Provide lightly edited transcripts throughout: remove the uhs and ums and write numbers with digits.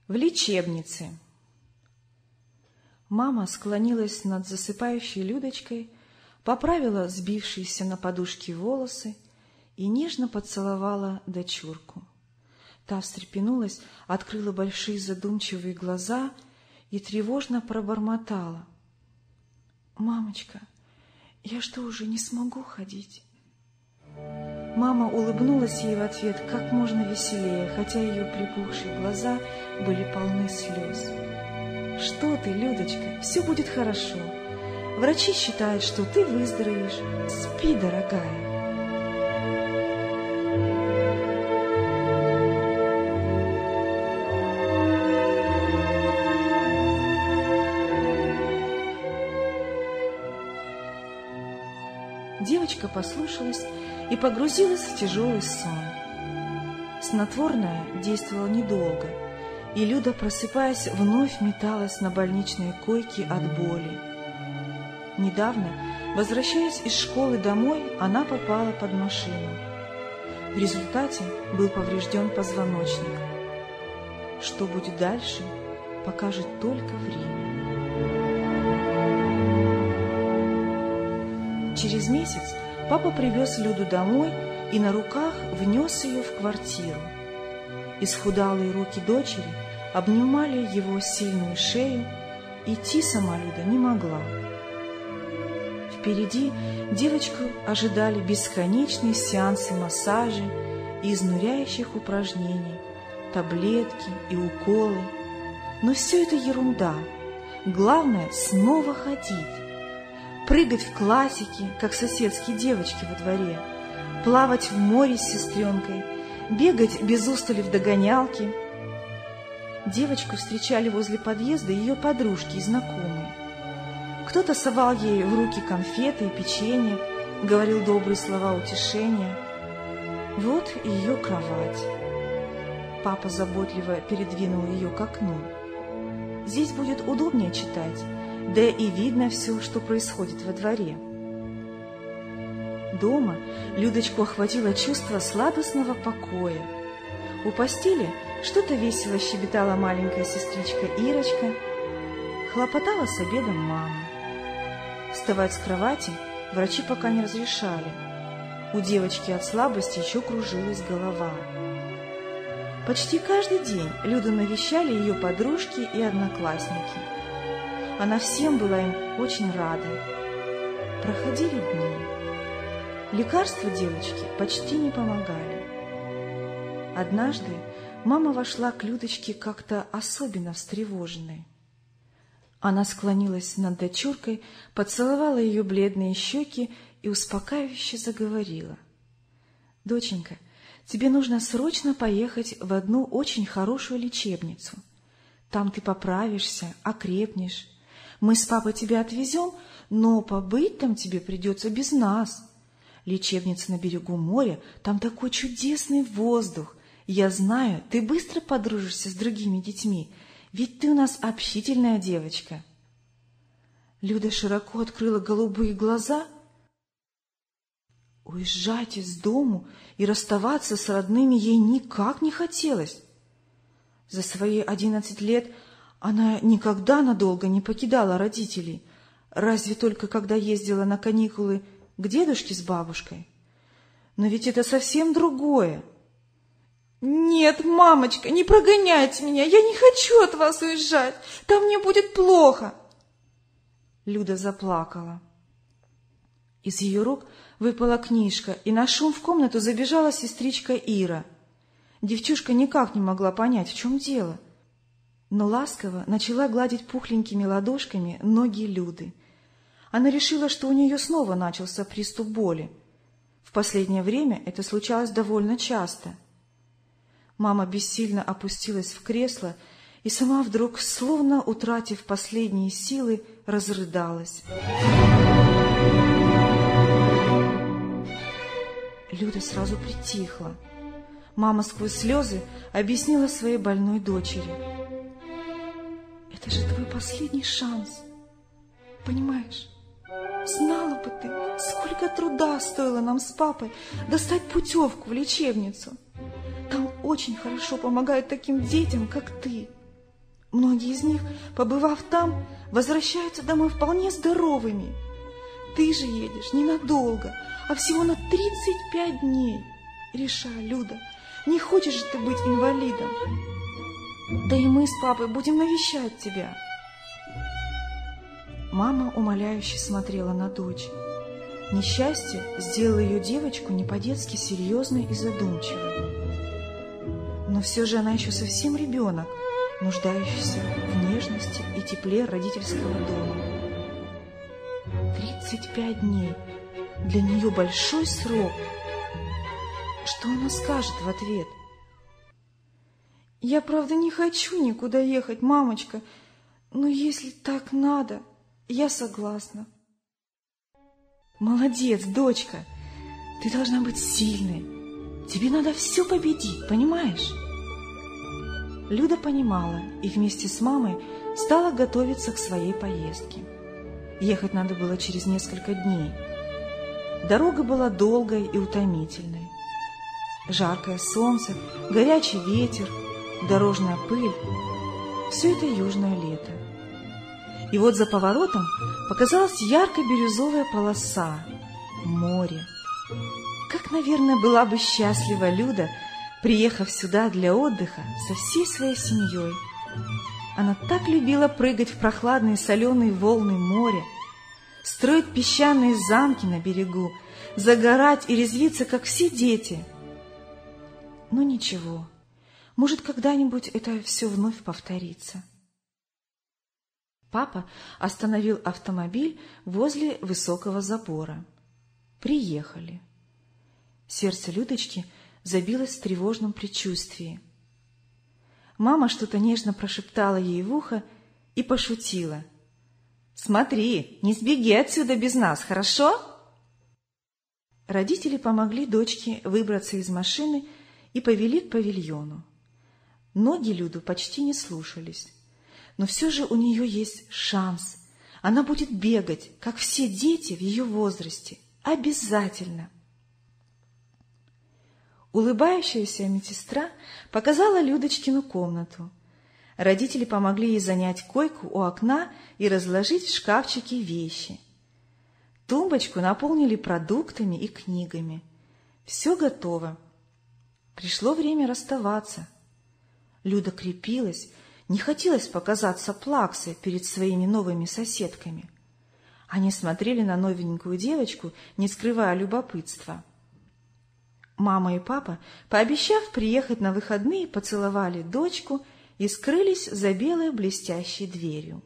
В лечебнице. Мама склонилась над засыпающей Людочкой, поправила сбившиеся на подушке волосы и нежно поцеловала дочурку. Та встрепенулась, открыла большие задумчивые глаза и тревожно пробормотала: «Мамочка, я что, уже не смогу ходить?» Мама улыбнулась ей в ответ как можно веселее, хотя ее припухшие глаза были полны слез. «Что ты, Людочка, все будет хорошо. Врачи считают, что ты выздоровеешь. Спи, дорогая». Девочка послушалась и погрузилась в тяжелый сон. Снотворное действовало недолго, и Люда, просыпаясь, вновь металась на больничной койке от боли. Недавно, возвращаясь из школы домой, она попала под машину. В результате был поврежден позвоночник. Что будет дальше, покажет только время. Через месяц папа привез Люду домой и на руках внес ее в квартиру. Исхудалые руки дочери обнимали его сильную шею, идти сама Люда не могла. Впереди девочку ожидали бесконечные сеансы массажа и изнуряющих упражнений, таблетки и уколы. Но все это ерунда. Главное — снова ходить. Прыгать в классике, как соседские девочки во дворе, плавать в море с сестренкой, бегать без устали в догонялки. Девочку встречали возле подъезда ее подружки и знакомые. Кто-то совал ей в руки конфеты и печенье, говорил добрые слова утешения. Вот и ее кровать. Папа заботливо передвинул ее к окну. Здесь будет удобнее читать, да и видно все, что происходит во дворе. Дома Людочку охватило чувство сладостного покоя. У постели что-то весело щебетала маленькая сестричка Ирочка, хлопотала с обедом мама. Вставать с кровати врачи пока не разрешали. У девочки от слабости еще кружилась голова. Почти каждый день Люду навещали ее подружки и одноклассники. Она всем была им очень рада. Проходили дни. Лекарства девочке почти не помогали. Однажды мама вошла к Людочке как-то особенно встревоженной. Она склонилась над дочуркой, поцеловала ее бледные щеки и успокаивающе заговорила: «Доченька, тебе нужно срочно поехать в одну очень хорошую лечебницу. Там ты поправишься, окрепнешь. Мы с папой тебя отвезем, но побыть там тебе придется без нас. Лечебница на берегу моря, там такой чудесный воздух. Я знаю, ты быстро подружишься с другими детьми, ведь ты у нас общительная девочка». Люда широко открыла голубые глаза. Уезжать из дому и расставаться с родными ей никак не хотелось. За свои 11 лет она никогда надолго не покидала родителей, разве только когда ездила на каникулы к дедушке с бабушкой. Но ведь это совсем другое. «Нет, мамочка, не прогоняйте меня, я не хочу от вас уезжать, там мне будет плохо». Люда заплакала. Из ее рук выпала книжка, и на шум в комнату забежала сестричка Ира. Девчушка никак не могла понять, в чем дело, но ласково начала гладить пухленькими ладошками ноги Люды. Она решила, что у нее снова начался приступ боли. В последнее время это случалось довольно часто. Мама бессильно опустилась в кресло и сама вдруг, словно утратив последние силы, разрыдалась. Люда сразу притихла. Мама сквозь слезы объяснила своей больной дочери: «Это же твой последний шанс, понимаешь? Знала бы ты, сколько труда стоило нам с папой достать путевку в лечебницу. Там очень хорошо помогают таким детям, как ты. Многие из них, побывав там, возвращаются домой вполне здоровыми. Ты же едешь ненадолго, а всего на 35 дней. Решай, Люда, не хочешь же ты быть инвалидом? Да и мы с папой будем навещать тебя. Мама умоляюще смотрела на дочь. Несчастье сделало ее девочку не по-детски серьезной и задумчивой. Но все же она еще совсем ребенок, нуждающийся в нежности и тепле родительского дома. 35 дней. Для нее большой срок. Что она скажет в ответ? Я, правда, не хочу никуда ехать, мамочка, но если так надо, я согласна. Молодец, дочка. Ты должна быть сильной. Тебе надо все победить, понимаешь? Люда понимала и вместе с мамой стала готовиться к своей поездке. Ехать надо было через несколько дней. Дорога была долгой и утомительной. Жаркое солнце, горячий ветер, дорожная пыль – все это южное лето. И вот за поворотом показалась ярко-бирюзовая полоса – море. Как, наверное, была бы счастлива Люда, приехав сюда для отдыха со всей своей семьей. Она так любила прыгать в прохладные соленые волны моря, строить песчаные замки на берегу, загорать и резвиться, как все дети. Но ничего, может, когда-нибудь это все вновь повторится. Папа остановил автомобиль возле высокого забора. Приехали. Сердце Людочки забилось в тревожном предчувствии. Мама что-то нежно прошептала ей в ухо и пошутила. «Смотри, не сбеги отсюда без нас, хорошо?» Родители помогли дочке выбраться из машины и повели к павильону. Ноги Люду почти не слушались, но все же у нее есть шанс. Она будет бегать, как все дети в ее возрасте. Обязательно! Улыбающаяся медсестра показала Людочкину комнату. Родители помогли ей занять койку у окна и разложить в шкафчике вещи. Тумбочку наполнили продуктами и книгами. Все готово. Пришло время расставаться. Люда крепилась, не хотелось показаться плаксой перед своими новыми соседками. Они смотрели на новенькую девочку, не скрывая любопытства. Мама и папа, пообещав приехать на выходные, поцеловали дочку и скрылись за белой блестящей дверью.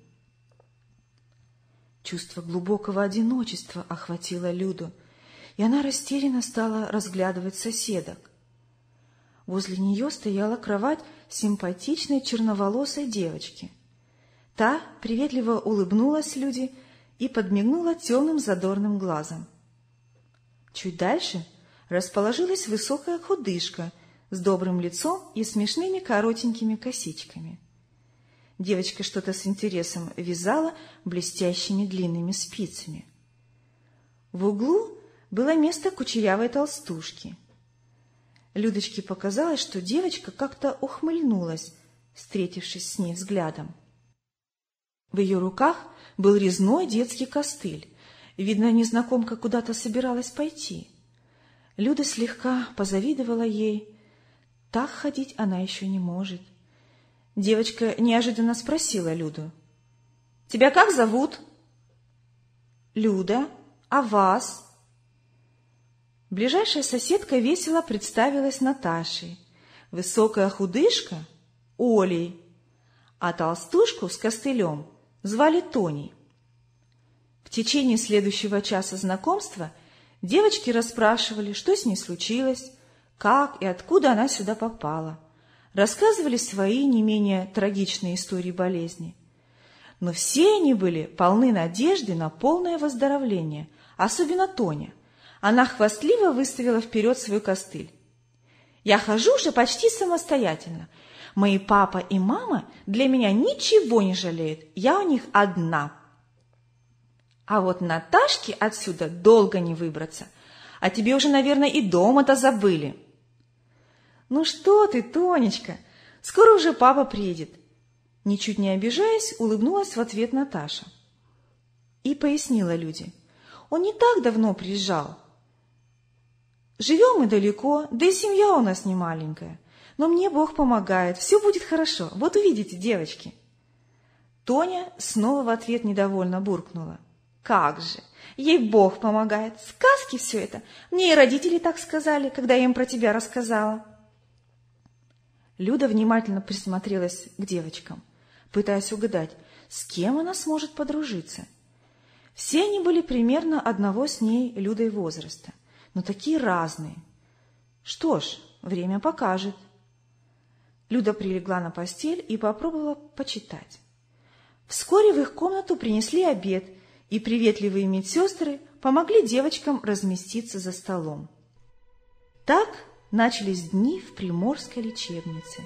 Чувство глубокого одиночества охватило Люду, и она растерянно стала разглядывать соседок. Возле нее стояла кровать симпатичной черноволосой девочки. Та приветливо улыбнулась Люде и подмигнула темным задорным глазом. Чуть дальше расположилась высокая худышка с добрым лицом и смешными коротенькими косичками. Девочка что-то с интересом вязала блестящими длинными спицами. В углу было место кучерявой толстушки. Людочке показалось, что девочка как-то ухмыльнулась, встретившись с ней взглядом. В ее руках был резной детский костыль. Видно, незнакомка куда-то собиралась пойти. Люда слегка позавидовала ей. Так ходить она еще не может. Девочка неожиданно спросила Люду. — Тебя как зовут? — Люда. А вас? Ближайшая соседка весело представилась Наташей, высокая худышка — Олей, а толстушку с костылем звали Тоней. В течение следующего часа знакомства девочки расспрашивали, что с ней случилось, как и откуда она сюда попала, рассказывали свои не менее трагичные истории болезни. Но все они были полны надежды на полное выздоровление, особенно Тоня. Она хвастливо выставила вперед свой костыль. «Я хожу уже почти самостоятельно. Мои папа и мама для меня ничего не жалеют, я у них одна. А вот Наташке отсюда долго не выбраться, а тебе уже, наверное, и дома-то забыли». «Ну что ты, Тонечка, скоро уже папа приедет. Ничуть не обижаясь, улыбнулась в ответ Наташа. И пояснила Люде: он не так давно приезжал. Живем мы далеко, да и семья у нас не маленькая. Но мне Бог помогает, все будет хорошо, вот увидите, девочки. Тоня снова в ответ недовольно буркнула: как же, ей Бог помогает, сказки все это. Мне и родители так сказали, когда я им про тебя рассказала. Люда внимательно присмотрелась к девочкам, пытаясь угадать, с кем она сможет подружиться. Все они были примерно одного с ней, Людой, возраста, но такие разные. Что ж, время покажет. Люда прилегла на постель и попробовала почитать. Вскоре в их комнату принесли обед, и приветливые медсестры помогли девочкам разместиться за столом. Так начались дни в Приморской лечебнице.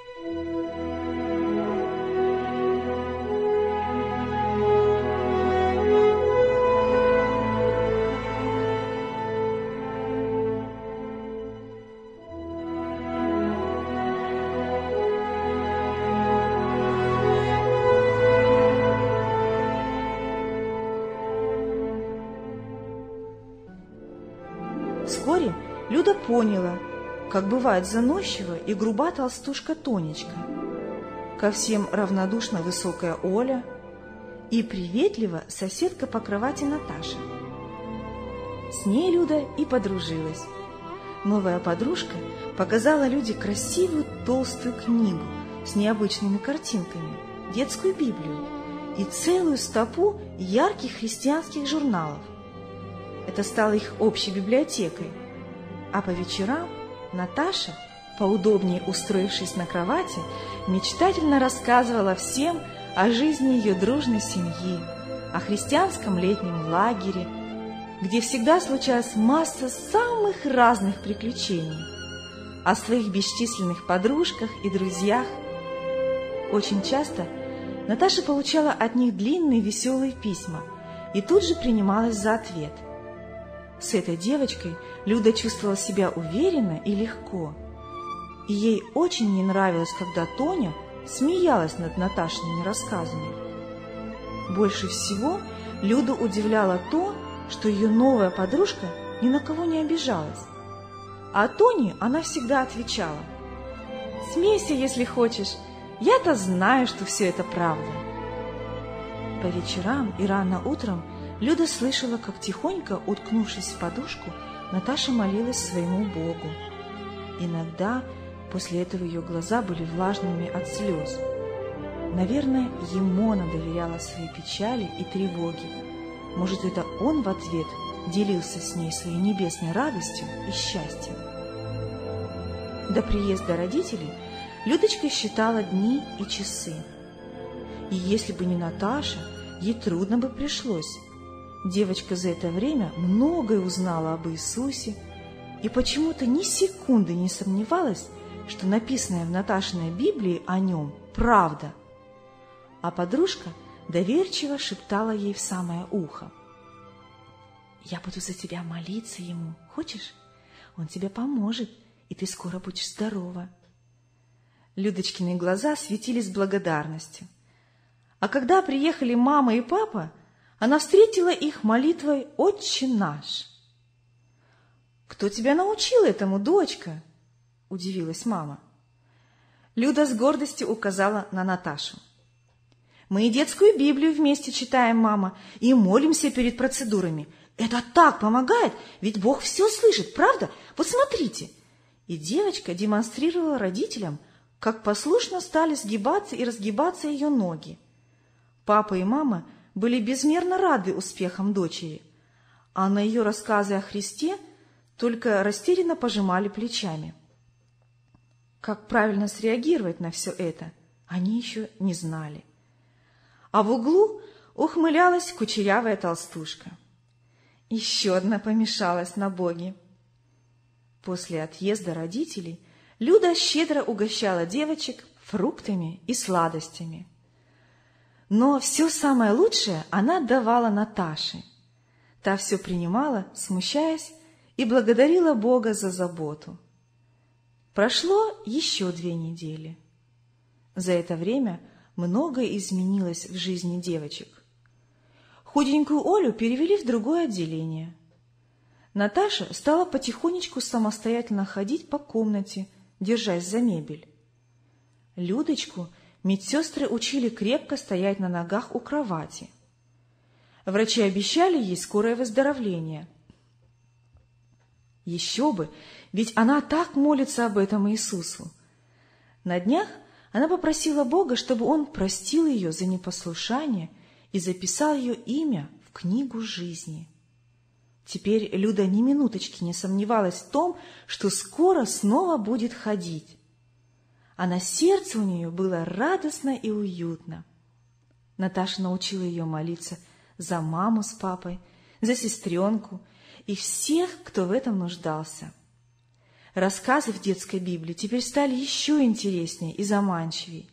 Вскоре Люда поняла, как бывает заносчива и груба толстушка Тонечка, ко всем равнодушна высокая Оля и приветлива соседка по кровати Наташа. С ней Люда и подружилась. Новая подружка показала Люде красивую толстую книгу с необычными картинками, детскую Библию и целую стопу ярких христианских журналов. Это стало их общей библиотекой. А по вечерам Наташа, поудобнее устроившись на кровати, мечтательно рассказывала всем о жизни ее дружной семьи, о христианском летнем лагере, где всегда случалась масса самых разных приключений, о своих бесчисленных подружках и друзьях. Очень часто Наташа получала от них длинные веселые письма и тут же принималась за ответ. С этой девочкой Люда чувствовала себя уверенно и легко. И ей очень не нравилось, когда Тоня смеялась над Наташиными рассказами. Больше всего Люду удивляло то, что ее новая подружка ни на кого не обижалась. А Тоне она всегда отвечала: «Смейся, если хочешь, я-то знаю, что все это правда». По вечерам и рано утром Люда слышала, как тихонько, уткнувшись в подушку, Наташа молилась своему Богу. Иногда после этого ее глаза были влажными от слез. Наверное, ему она доверяла свои печали и тревоги. Может, это он в ответ делился с ней своей небесной радостью и счастьем. До приезда родителей Людочка считала дни и часы. И если бы не Наташа, ей трудно бы пришлось. Девочка за это время многое узнала об Иисусе и почему-то ни секунды не сомневалась, что написанное в Наташиной Библии о нем правда. А подружка доверчиво шептала ей в самое ухо: «Я буду за тебя молиться ему, хочешь? Он тебе поможет, и ты скоро будешь здорова». Людочкины глаза светились благодарностью. А когда приехали мама и папа, она встретила их молитвой «Отче наш». «Кто тебя научил этому, дочка?» – удивилась мама. Люда с гордостью указала на Наташу. «Мы и детскую Библию вместе читаем, мама, и молимся перед процедурами. Это так помогает, ведь Бог все слышит, правда? Вот смотрите!» И девочка демонстрировала родителям, как послушно стали сгибаться и разгибаться ее ноги. Папа и мама были безмерно рады успехам дочери, а на ее рассказы о Христе только растерянно пожимали плечами. Как правильно среагировать на все это, они еще не знали. А в углу ухмылялась кучерявая толстушка. Еще одна помешалась на Боге. После отъезда родителей Люда щедро угощала девочек фруктами и сладостями. Но все самое лучшее она давала Наташе. Та все принимала, смущаясь, и благодарила Бога за заботу. Прошло еще 2 недели. За это время многое изменилось в жизни девочек. Худенькую Олю перевели в другое отделение. Наташа стала потихонечку самостоятельно ходить по комнате, держась за мебель. Людочку медсестры учили крепко стоять на ногах у кровати. Врачи обещали ей скорое выздоровление. Еще бы, ведь она так молится об этом Иисусу. На днях она попросила Бога, чтобы Он простил ее за непослушание и записал ее имя в книгу жизни. Теперь Люда ни минуточки не сомневалась в том, что скоро снова будет ходить. А на сердце у нее было радостно и уютно. Наташа научила ее молиться за маму с папой, за сестренку и всех, кто в этом нуждался. Рассказы в детской Библии теперь стали еще интереснее и заманчивее.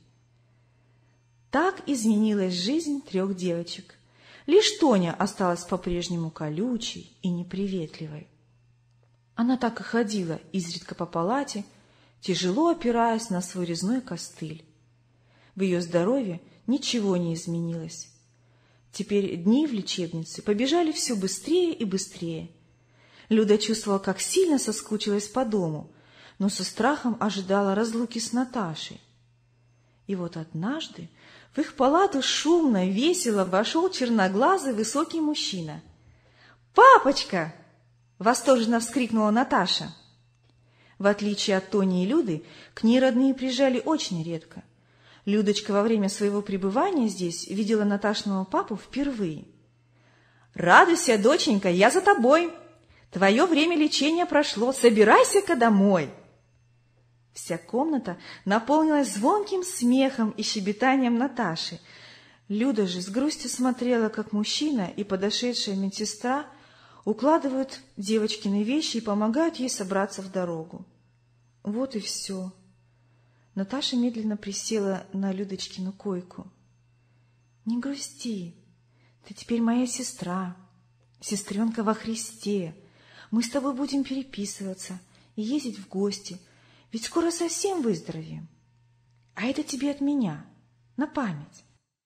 Так изменилась жизнь 3 девочек. Лишь Тоня осталась по-прежнему колючей и неприветливой. Она так и ходила изредка по палате, тяжело опираясь на свой резной костыль. В ее здоровье ничего не изменилось. Теперь дни в лечебнице побежали все быстрее и быстрее. Люда чувствовала, как сильно соскучилась по дому, но со страхом ожидала разлуки с Наташей. И вот однажды в их палату шумно, весело вошел черноглазый высокий мужчина. «Папочка!» — восторженно вскрикнула Наташа. В отличие от Тони и Люды, к ней родные приезжали очень редко. Людочка во время своего пребывания здесь видела Наташиного папу впервые. «Радуйся, доченька, я за тобой! Твое время лечения прошло, собирайся-ка домой!» Вся комната наполнилась звонким смехом и щебетанием Наташи. Люда же с грустью смотрела, как мужчина и подошедшая медсестра укладывают девочкины вещи и помогают ей собраться в дорогу. Вот и все. Наташа медленно присела на Людочкину койку. «Не грусти, ты теперь моя сестра, сестренка во Христе. Мы с тобой будем переписываться и ездить в гости, ведь скоро совсем выздоровеем. А это тебе от меня, на память».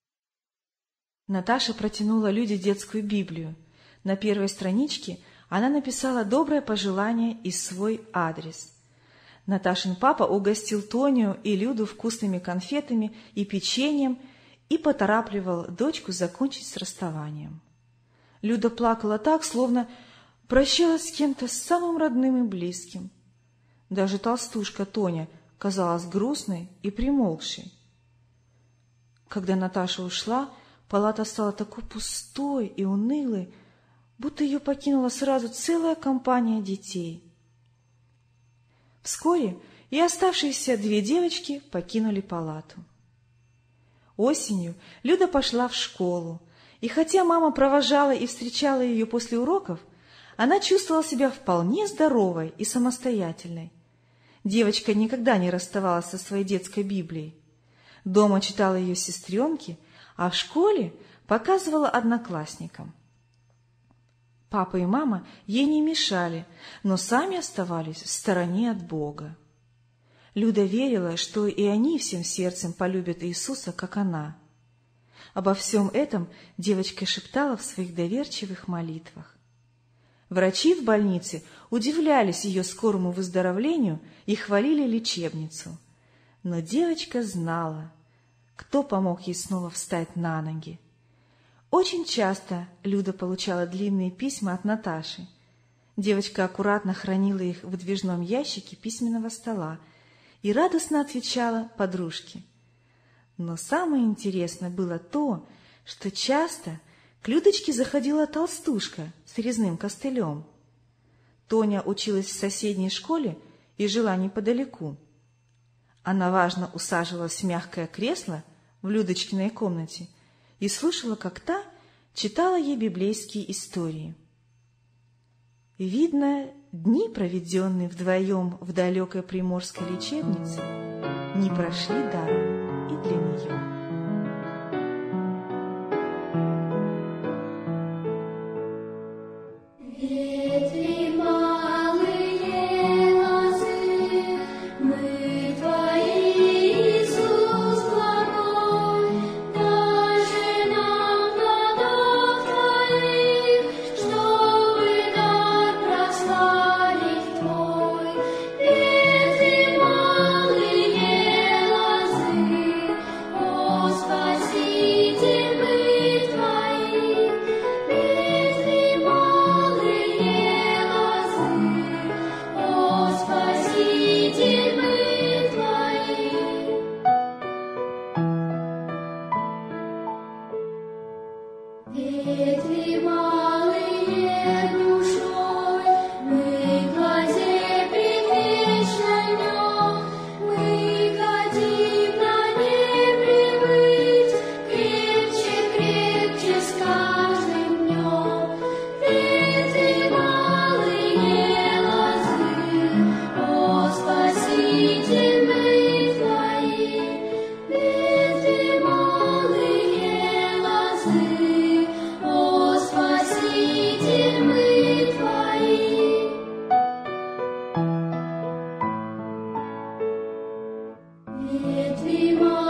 Наташа протянула Люде детскую Библию. На первой страничке она написала доброе пожелание и свой адрес. Наташин папа угостил Тоню и Люду вкусными конфетами и печеньем и поторапливал дочку закончить с расставанием. Люда плакала так, словно прощалась с кем-то самым родным и близким. Даже толстушка Тоня казалась грустной и примолкшей. Когда Наташа ушла, палата стала такой пустой и унылой, будто ее покинула сразу целая компания детей. Вскоре и оставшиеся 2 девочки покинули палату. Осенью Люда пошла в школу, и хотя мама провожала и встречала ее после уроков, она чувствовала себя вполне здоровой и самостоятельной. Девочка никогда не расставалась со своей детской Библией. Дома читала ее сестренке, а в школе показывала одноклассникам. Папа и мама ей не мешали, но сами оставались в стороне от Бога. Люда верила, что и они всем сердцем полюбят Иисуса, как она. Обо всем этом девочка шептала в своих доверчивых молитвах. Врачи в больнице удивлялись ее скорому выздоровлению и хвалили лечебницу. Но девочка знала, кто помог ей снова встать на ноги. Очень часто Люда получала длинные письма от Наташи. Девочка аккуратно хранила их в выдвижном ящике письменного стола и радостно отвечала подружке. Но самое интересное было то, что часто к Людочке заходила толстушка с резным костылем. Тоня училась в соседней школе и жила неподалеку. Она важно усаживалась в мягкое кресло в Людочкиной комнате и слушала, как та читала ей библейские истории. Видно, дни, проведенные вдвоем в далекой приморской лечебнице, не прошли даром и для нее. Ветви